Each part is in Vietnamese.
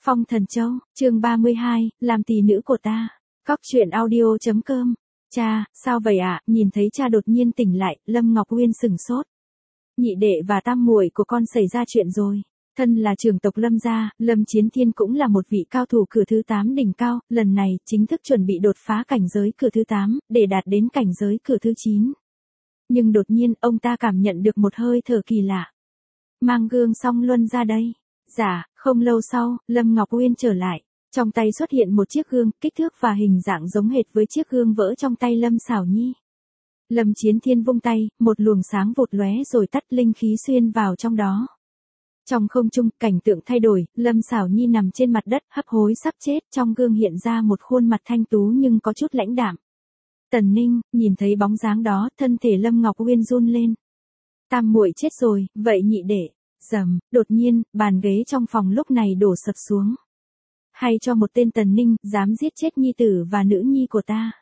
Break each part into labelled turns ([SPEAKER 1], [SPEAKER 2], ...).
[SPEAKER 1] Phong Thần Châu, chương 32, làm tỷ nữ của ta. Cóc truyện audio.com. Cha, sao vậy ạ? Nhìn thấy cha đột nhiên tỉnh lại, Lâm Ngọc Uyên sửng sốt. Nhị đệ và tam muội của con xảy ra chuyện rồi. Thân là trưởng tộc Lâm gia, Lâm Chiến Thiên cũng là một vị cao thủ cửa thứ 8 đỉnh cao, lần này chính thức chuẩn bị đột phá cảnh giới cửa thứ 8, để đạt đến cảnh giới cửa thứ 9. Nhưng đột nhiên, ông ta cảm nhận được một hơi thở kỳ lạ. Mang gương Song Luân ra đây. Dạ, không lâu sau, Lâm Ngọc Uyên trở lại. Trong tay xuất hiện một chiếc gương, kích thước và hình dạng giống hệt với chiếc gương vỡ trong tay Lâm Xảo Nhi. Lâm Chiến Thiên vung tay, một luồng sáng vụt lóe rồi tắt, linh khí xuyên vào trong đó. Trong không trung, cảnh tượng thay đổi, Lâm Xảo Nhi nằm trên mặt đất, hấp hối sắp chết, trong gương hiện ra một khuôn mặt thanh tú nhưng có chút lãnh đạm. Tần Ninh, nhìn thấy bóng dáng đó, thân thể Lâm Ngọc Uyên run lên. Tam muội chết rồi, vậy nhị đệ. Rầm, đột nhiên, bàn ghế trong phòng lúc này đổ sập xuống. Hay cho một tên Tần Ninh, dám giết chết nhi tử và nữ nhi của ta.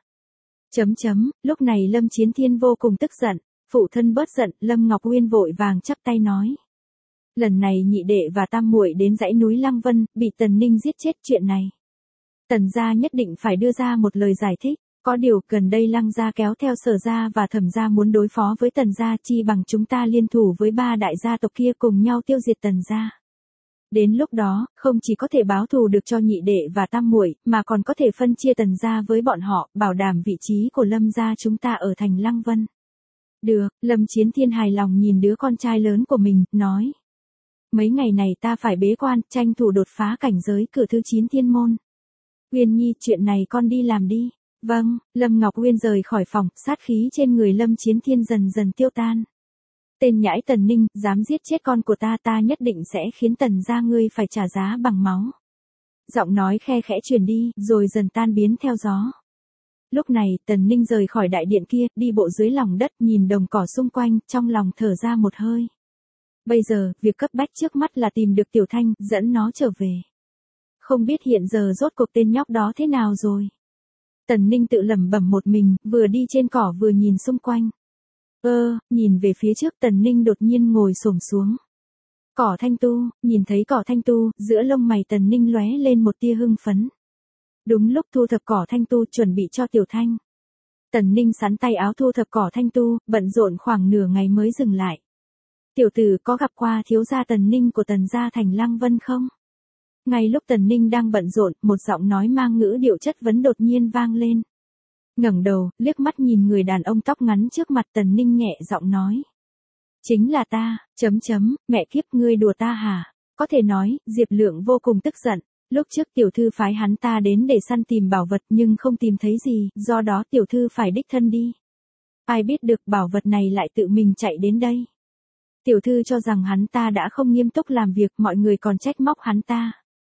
[SPEAKER 1] Lúc này Lâm Chiến Thiên vô cùng tức giận, phụ thân bớt giận, Lâm Ngọc Uyên vội vàng chắp tay nói. Lần này nhị đệ và tam muội đến dãy núi Lăng Vân, bị Tần Ninh giết chết, chuyện này. Tần gia nhất định phải đưa ra một lời giải thích. Có điều, gần đây Lăng gia kéo theo Sở gia và Thẩm gia muốn đối phó với Tần gia, chi bằng chúng ta liên thủ với ba đại gia tộc kia cùng nhau tiêu diệt Tần gia. Đến lúc đó, không chỉ có thể báo thù được cho nhị đệ và tam muội, mà còn có thể phân chia Tần gia với bọn họ, bảo đảm vị trí của Lâm gia chúng ta ở thành Lăng Vân. Được, Lâm Chiến Thiên hài lòng nhìn đứa con trai lớn của mình, nói. Mấy ngày này ta phải bế quan, tranh thủ đột phá cảnh giới cửa thứ 9 thiên môn. Uyên Nhi, chuyện này con đi làm đi. Vâng, Lâm Ngọc Uyên rời khỏi phòng, sát khí trên người Lâm Chiến Thiên dần dần tiêu tan. Tên nhãi Tần Ninh, dám giết chết con của ta, ta nhất định sẽ khiến Tần gia ngươi phải trả giá bằng máu. Giọng nói khe khẽ truyền đi, rồi dần tan biến theo gió. Lúc này, Tần Ninh rời khỏi đại điện kia, đi bộ dưới lòng đất, nhìn đồng cỏ xung quanh, trong lòng thở ra một hơi. Bây giờ, việc cấp bách trước mắt là tìm được Tiểu Thanh, dẫn nó trở về. Không biết hiện giờ rốt cuộc tên nhóc đó thế nào rồi. Tần Ninh tự lẩm bẩm một mình, vừa đi trên cỏ vừa nhìn xung quanh. Nhìn về phía trước, Tần Ninh đột nhiên ngồi xổm xuống. Cỏ thanh tu, nhìn thấy cỏ thanh tu, giữa lông mày Tần Ninh lóe lên một tia hưng phấn. Đúng lúc thu thập cỏ thanh tu chuẩn bị cho Tiểu Thanh. Tần Ninh sắn tay áo thu thập cỏ thanh tu, bận rộn khoảng nửa ngày mới dừng lại. Tiểu tử, có gặp qua thiếu gia Tần Ninh của Tần gia thành Lăng Vân không? Ngay lúc Tần Ninh đang bận rộn, một giọng nói mang ngữ điệu chất vấn đột nhiên vang lên. Ngẩng đầu, liếc mắt nhìn người đàn ông tóc ngắn trước mặt, Tần Ninh nhẹ giọng nói. Chính là ta, mẹ kiếp, ngươi đùa ta hả? Có thể nói, Diệp Lượng vô cùng tức giận. Lúc trước tiểu thư phái hắn ta đến để săn tìm bảo vật nhưng không tìm thấy gì, do đó tiểu thư phải đích thân đi. Ai biết được bảo vật này lại tự mình chạy đến đây. Tiểu thư cho rằng hắn ta đã không nghiêm túc làm việc, mọi người còn trách móc hắn ta.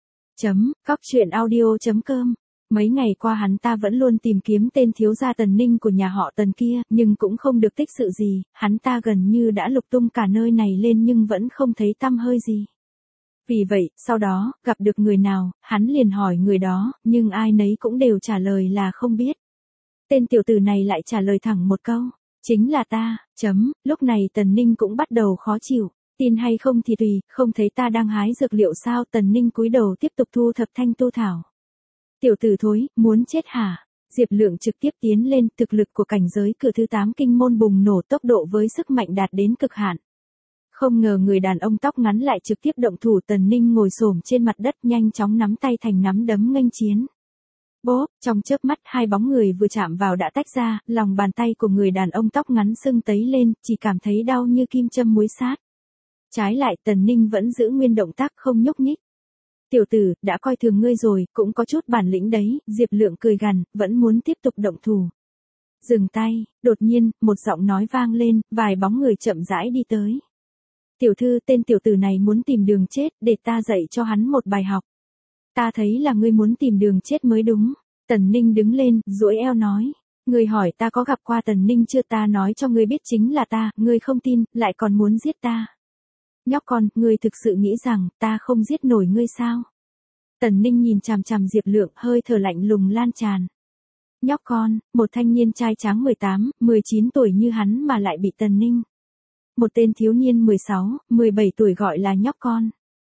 [SPEAKER 1] Cóc truyện audio.com. Mấy ngày qua hắn ta vẫn luôn tìm kiếm tên thiếu gia Tần Ninh của nhà họ Tần kia, nhưng cũng không được tích sự gì, hắn ta gần như đã lục tung cả nơi này lên nhưng vẫn không thấy tăm hơi gì. Vì vậy, sau đó, gặp được người nào, hắn liền hỏi người đó, nhưng ai nấy cũng đều trả lời là không biết. Tên tiểu tử này lại trả lời thẳng một câu, chính là ta. Lúc này Tần Ninh cũng bắt đầu khó chịu. Tin hay không thì tùy, không thấy ta đang hái dược liệu sao? Tần Ninh cúi đầu tiếp tục thu thập thanh tu thảo. Tiểu tử thối, muốn chết hả? Diệp Lượng trực tiếp tiến lên, thực lực của cảnh giới cửa thứ 8 kinh môn bùng nổ, tốc độ với sức mạnh đạt đến cực hạn. Không ngờ người đàn ông tóc ngắn lại trực tiếp động thủ. Tần Ninh ngồi xổm trên mặt đất, nhanh chóng nắm tay thành nắm đấm nghênh chiến. Bốp, trong chớp mắt hai bóng người vừa chạm vào đã tách ra, lòng bàn tay của người đàn ông tóc ngắn sưng tấy lên, chỉ cảm thấy đau như kim châm muối sát. Trái lại, Tần Ninh vẫn giữ nguyên động tác không nhúc nhích. Tiểu tử, đã coi thường ngươi rồi, cũng có chút bản lĩnh đấy. Diệp Lượng cười gằn, vẫn muốn tiếp tục động thủ. Dừng tay, đột nhiên, một giọng nói vang lên, vài bóng người chậm rãi đi tới. Tiểu thư, tên tiểu tử này muốn tìm đường chết, để ta dạy cho hắn một bài học. Ta thấy là ngươi muốn tìm đường chết mới đúng. Tần Ninh đứng lên, duỗi eo nói. Ngươi hỏi ta có gặp qua Tần Ninh chưa, ta nói cho ngươi biết chính là ta, ngươi không tin, lại còn muốn giết ta. Nhóc con, ngươi thực sự nghĩ rằng, ta không giết nổi ngươi sao? Tần Ninh nhìn chằm chằm Diệp Lượng, hơi thở lạnh lùng lan tràn. Nhóc con, một thanh niên trai tráng 18, 19 tuổi như hắn mà lại bị Tần Ninh. Một tên thiếu niên 16, 17 tuổi gọi là nhóc con.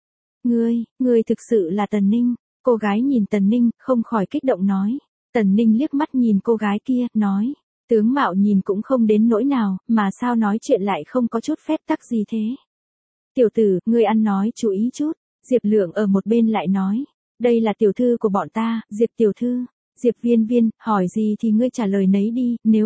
[SPEAKER 1] Ngươi thực sự là Tần Ninh. Cô gái nhìn Tần Ninh, không khỏi kích động nói. Tần Ninh liếc mắt nhìn cô gái kia, nói. Tướng mạo nhìn cũng không đến nỗi nào, mà sao nói chuyện lại không có chút phép tắc gì thế. Tiểu tử, ngươi ăn nói chú ý chút. Diệp Lượng ở một bên lại nói. Đây là tiểu thư của bọn ta, Diệp tiểu thư. Diệp Viên Viên, hỏi gì thì ngươi trả lời nấy đi, nếu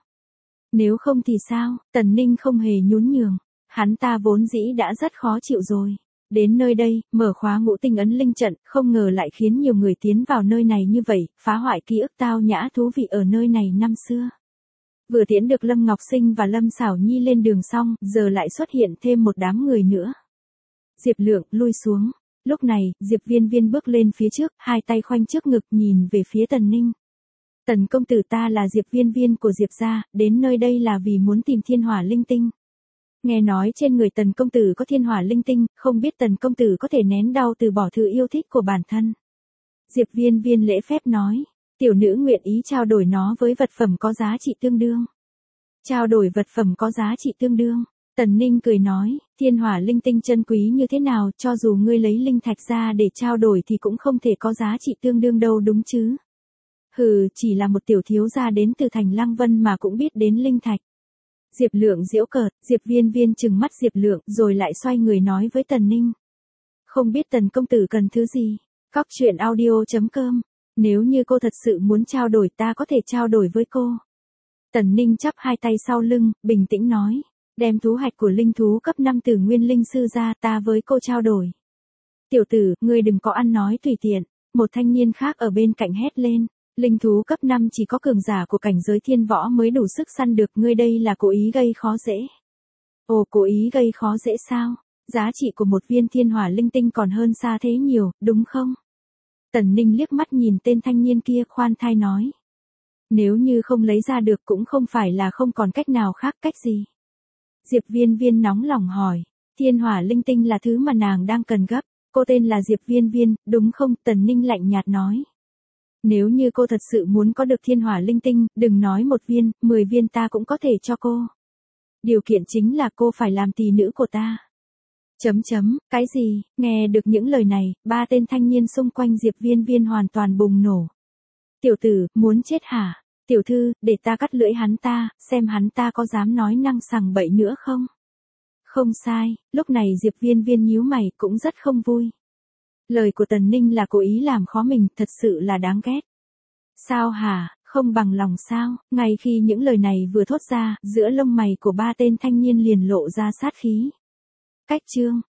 [SPEAKER 1] không thì sao? Tần Ninh không hề nhún nhường. Hắn ta vốn dĩ đã rất khó chịu rồi. Đến nơi đây, mở khóa ngũ tinh ấn linh trận, không ngờ lại khiến nhiều người tiến vào nơi này như vậy, phá hoại ký ức tao nhã thú vị ở nơi này năm xưa. Vừa tiễn được Lâm Ngọc Sinh và Lâm Xảo Nhi lên đường xong, giờ lại xuất hiện thêm một đám người nữa. Diệp Lượng, lui xuống. Lúc này, Diệp Viên Viên bước lên phía trước, hai tay khoanh trước ngực nhìn về phía Tần Ninh. Tần công tử, ta là Diệp Viên Viên của Diệp gia, đến nơi đây là vì muốn tìm thiên hỏa linh tinh. Nghe nói trên người Tần công tử có thiên hỏa linh tinh, không biết Tần công tử có thể nén đau từ bỏ thứ yêu thích của bản thân. Diệp Viên Viên lễ phép nói, tiểu nữ nguyện ý trao đổi nó với vật phẩm có giá trị tương đương. Trao đổi vật phẩm có giá trị tương đương. Tần Ninh cười nói, thiên hỏa linh tinh chân quý như thế nào, cho dù ngươi lấy linh thạch ra để trao đổi thì cũng không thể có giá trị tương đương đâu đúng chứ. Hừ, chỉ là một tiểu thiếu gia đến từ thành Lăng Vân mà cũng biết đến linh thạch. Diệp Lượng giễu cợt, Diệp Viên Viên trừng mắt Diệp Lượng rồi lại xoay người nói với Tần Ninh. Không biết Tần công tử cần thứ gì? Cóc truyện audio.com. Nếu như cô thật sự muốn trao đổi ta có thể trao đổi với cô. Tần Ninh chắp hai tay sau lưng, bình tĩnh nói. Đem thú hạch của linh thú cấp 5 từ nguyên linh sư ra ta với cô trao đổi. Tiểu tử, ngươi đừng có ăn nói tùy tiện. Một thanh niên khác ở bên cạnh hét lên. Linh thú cấp 5 chỉ có cường giả của cảnh giới thiên võ mới đủ sức săn được, ngươi đây là cố ý gây khó dễ. Ồ, cố ý gây khó dễ sao? Giá trị của một viên thiên hỏa linh tinh còn hơn xa thế nhiều, đúng không? Tần Ninh liếc mắt nhìn tên thanh niên kia khoan thai nói. Nếu như không lấy ra được cũng không phải là không còn cách nào khác, cách gì? Diệp Viên Viên nóng lòng hỏi. Thiên hỏa linh tinh là thứ mà nàng đang cần gấp. Cô tên là Diệp Viên Viên, đúng không? Tần Ninh lạnh nhạt nói. Nếu như cô thật sự muốn có được thiên hỏa linh tinh, đừng nói 1 viên, 10 viên ta cũng có thể cho cô. Điều kiện chính là cô phải làm tỳ nữ của ta. Cái gì? Nghe được những lời này, ba tên thanh niên xung quanh Diệp Viên Viên hoàn toàn bùng nổ. Tiểu tử, muốn chết hả? Tiểu thư, để ta cắt lưỡi hắn ta, xem hắn ta có dám nói năng sằng bậy nữa không? Không sai, lúc này Diệp Viên Viên nhíu mày cũng rất không vui. Lời của Tần Ninh là cố ý làm khó mình, thật sự là đáng ghét. Sao hả, không bằng lòng sao? Ngay khi những lời này vừa thốt ra, giữa lông mày của ba tên thanh niên liền lộ ra sát khí. Cách chương.